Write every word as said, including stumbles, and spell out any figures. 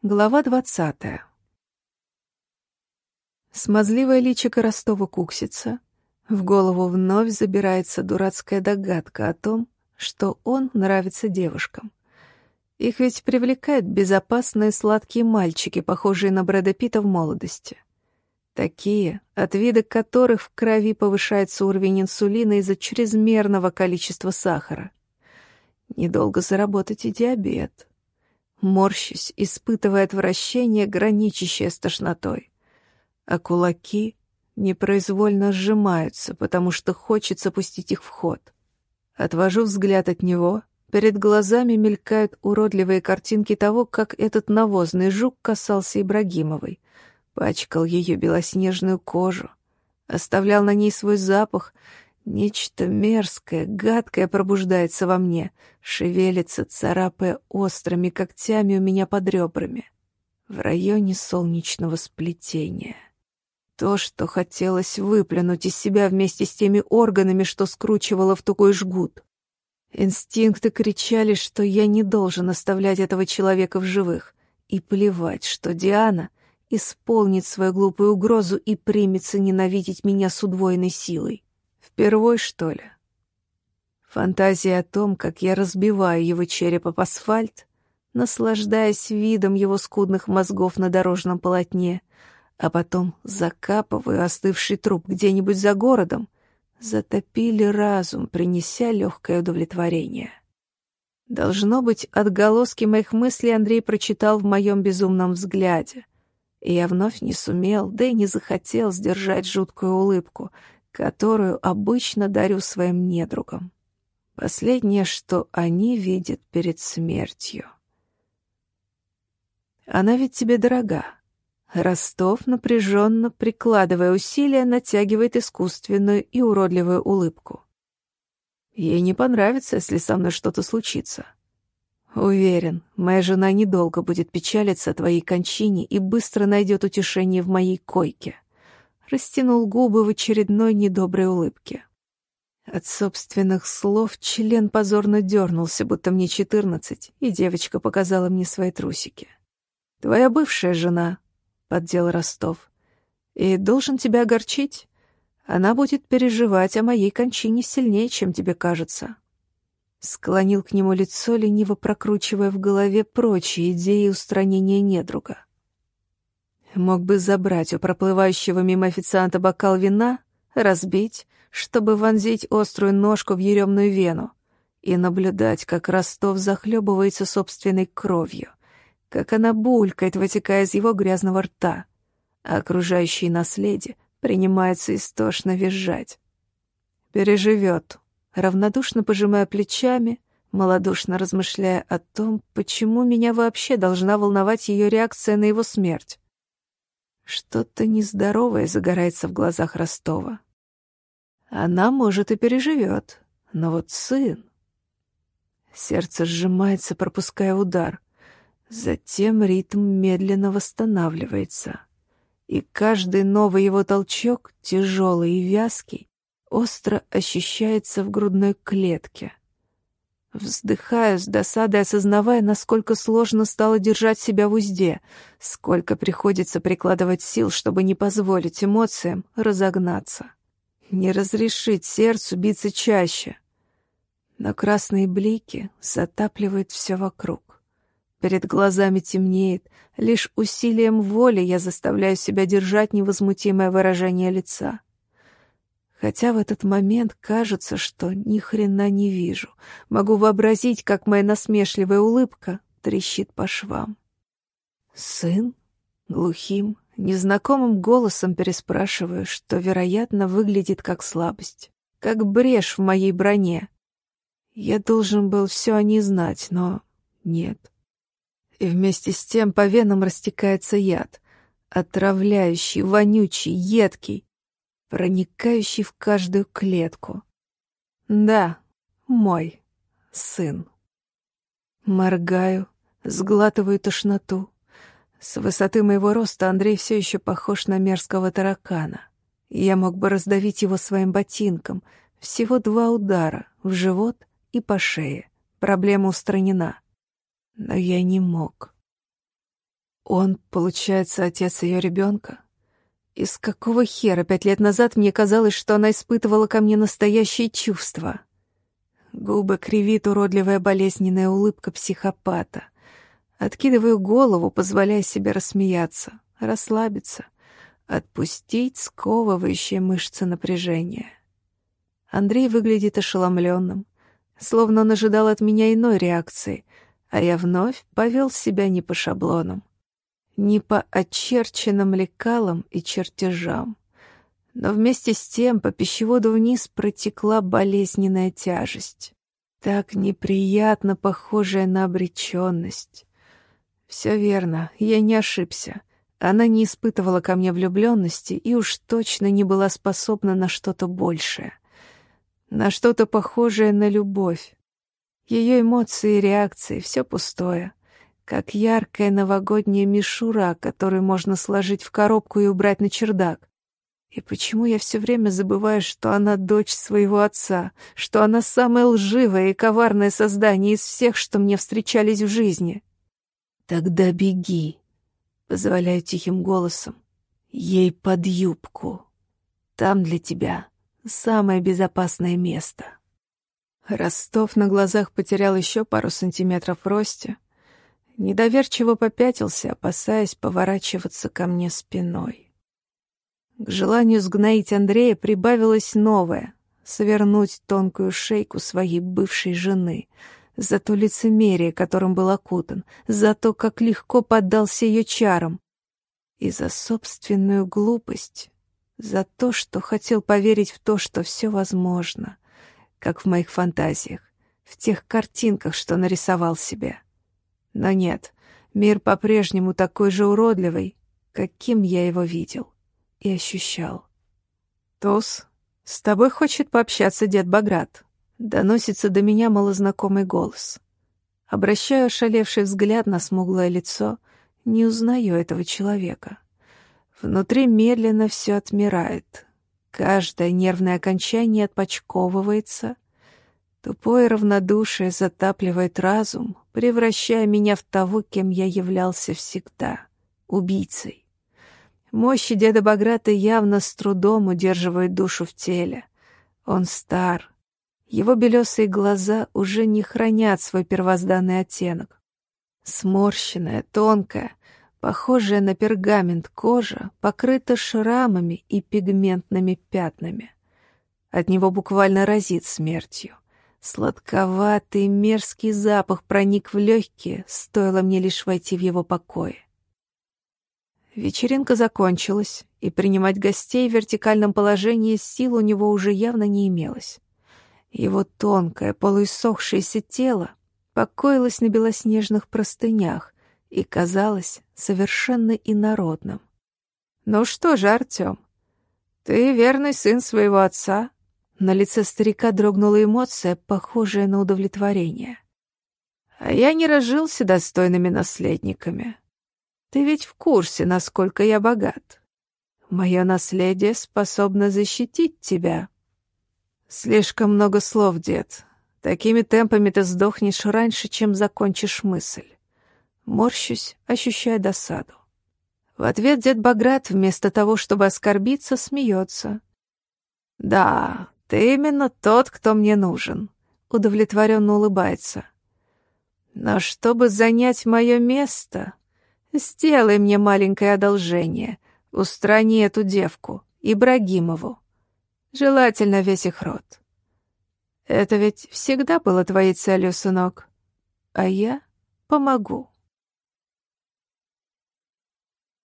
Глава двадцатая. Смазливое личико Ростова куксится. В голову вновь забирается дурацкая догадка о том, что он нравится девушкам. Их ведь привлекают безопасные сладкие мальчики, похожие на Брэда Питта в молодости. Такие, от вида которых в крови повышается уровень инсулина из-за чрезмерного количества сахара. Недолго заработать и диабет. Морщусь, испытывая отвращение, граничащее с тошнотой. А кулаки непроизвольно сжимаются, потому что хочется пустить их в ход. Отвожу взгляд от него. Перед глазами мелькают уродливые картинки того, как этот навозный жук касался Ибрагимовой, пачкал ее белоснежную кожу, оставлял на ней свой запах. Нечто мерзкое, гадкое пробуждается во мне, шевелится, царапая острыми когтями у меня под ребрами, в районе солнечного сплетения. То, что хотелось выплюнуть из себя вместе с теми органами, что скручивало в тугой жгут. Инстинкты кричали, что я не должен оставлять этого человека в живых, и плевать, что Диана исполнит свою глупую угрозу и примется ненавидеть меня с удвоенной силой. Впервой, что ли? Фантазия о том, как я разбиваю его череп об асфальт, наслаждаясь видом его скудных мозгов на дорожном полотне, а потом закапываю остывший труп где-нибудь за городом, затопили разум, принеся легкое удовлетворение. Должно быть, отголоски моих мыслей Андрей прочитал в моем безумном взгляде, и я вновь не сумел, да и не захотел сдержать жуткую улыбку, которую обычно дарю своим недругам. Последнее, что они видят перед смертью. Она ведь тебе дорога. Ростов, напряженно прикладывая усилия, натягивает искусственную и уродливую улыбку. Ей не понравится, если со мной что-то случится. Уверен, моя жена недолго будет печалиться о твоей кончине и быстро найдет утешение в моей койке. Растянул губы в очередной недоброй улыбке. От собственных слов член позорно дернулся, будто мне четырнадцать, и девочка показала мне свои трусики. «Твоя бывшая жена», — поддел Ростов, — «и должен тебя огорчить. Она будет переживать о моей кончине сильнее, чем тебе кажется». Склонил к нему лицо, лениво прокручивая в голове прочие идеи устранения недруга. Мог бы забрать у проплывающего мимо официанта бокал вина, разбить, чтобы вонзить острую ножку в еремную вену, и наблюдать, как Ростов захлебывается собственной кровью, как она булькает, вытекая из его грязного рта, а окружающие наследие принимаются истошно визжать. Переживет, равнодушно пожимая плечами, малодушно размышляя о том, почему меня вообще должна волновать ее реакция на его смерть. Что-то нездоровое загорается в глазах Ростова. Она, может, и переживет, но вот сын... Сердце сжимается, пропуская удар. Затем ритм медленно восстанавливается. И каждый новый его толчок, тяжелый и вязкий, остро ощущается в грудной клетке. Вздыхаю с досадой, осознавая, насколько сложно стало держать себя в узде, сколько приходится прикладывать сил, чтобы не позволить эмоциям разогнаться, не разрешить сердцу биться чаще. Но красные блики затапливают все вокруг. Перед глазами темнеет, лишь усилием воли я заставляю себя держать невозмутимое выражение лица. Хотя в этот момент кажется, что ни хрена не вижу. Могу вообразить, как моя насмешливая улыбка трещит по швам. «Сын?» Глухим, незнакомым голосом переспрашиваю, что, вероятно, выглядит как слабость, как брешь в моей броне. Я должен был все о ней знать, но нет. И вместе с тем по венам растекается яд, отравляющий, вонючий, едкий, проникающий в каждую клетку. Да, мой сын. Моргаю, сглатываю тошноту. С высоты моего роста Андрей все еще похож на мерзкого таракана. Я мог бы раздавить его своим ботинком. Всего два удара в живот и по шее. Проблема устранена. Но я не мог. Он, получается, отец ее ребенка? Из какого хера пять лет назад мне казалось, что она испытывала ко мне настоящие чувства? Губы кривит уродливая болезненная улыбка психопата. Откидываю голову, позволяя себе рассмеяться, расслабиться, отпустить сковывающие мышцы напряжения. Андрей выглядит ошеломленным, словно он ожидал от меня иной реакции, а я вновь повел себя не по шаблонам, не по очерченным лекалам и чертежам. Но вместе с тем по пищеводу вниз протекла болезненная тяжесть, так неприятно похожая на обреченность. Все верно, я не ошибся. Она не испытывала ко мне влюбленности и уж точно не была способна на что-то большее, на что-то похожее на любовь. Ее эмоции и реакции — все пустое, как яркая новогодняя мишура, которую можно сложить в коробку и убрать на чердак. И почему я все время забываю, что она дочь своего отца, что она самое лживое и коварное создание из всех, что мне встречались в жизни? «Тогда беги», — позволяю тихим голосом, — «ей под юбку. Там для тебя самое безопасное место». Ростов на глазах потерял еще пару сантиметров в росте, недоверчиво попятился, опасаясь поворачиваться ко мне спиной. К желанию сгноить Андрея прибавилось новое — свернуть тонкую шейку своей бывшей жены — за то лицемерие, которым был окутан, за то, как легко поддался ее чарам, и за собственную глупость, за то, что хотел поверить в то, что все возможно, как в моих фантазиях, в тех картинках, что нарисовал себе. Но нет, мир по-прежнему такой же уродливый, каким я его видел и ощущал. «Туз, с тобой хочет пообщаться дед Баграт», — доносится до меня малознакомый голос. Обращаю ошалевший взгляд на смуглое лицо, не узнаю этого человека. Внутри медленно все отмирает. Каждое нервное окончание отпочковывается. Тупое равнодушие затапливает разум, превращая меня в того, кем я являлся всегда — убийцей. Мощи деда Баграта явно с трудом удерживают душу в теле. Он стар. Его белесые глаза уже не хранят свой первозданный оттенок. Сморщенная, тонкая, похожая на пергамент кожа покрыта шрамами и пигментными пятнами. От него буквально разит смертью. Сладковатый мерзкий запах проник в легкие, стоило мне лишь войти в его покои. Вечеринка закончилась, и принимать гостей в вертикальном положении сил у него уже явно не имелось. Его тонкое, полуиссохшееся тело покоилось на белоснежных простынях и казалось совершенно инородным. «Ну что же, Артем, ты верный сын своего отца?» На лице старика дрогнула эмоция, похожая на удовлетворение. «А я не разжился достойными наследниками. Ты ведь в курсе, насколько я богат. Мое наследие способно защитить тебя». «Слишком много слов, дед. Такими темпами ты сдохнешь раньше, чем закончишь мысль». Морщусь, ощущая досаду. В ответ дед Баграт, вместо того, чтобы оскорбиться, смеется. «Да, ты именно тот, кто мне нужен», — удовлетворенно улыбается. «Но чтобы занять мое место, сделай мне маленькое одолжение, устрани эту девку, Ибрагимову. Желательно весь их род. Это ведь всегда было твоей целью, сынок. А я помогу».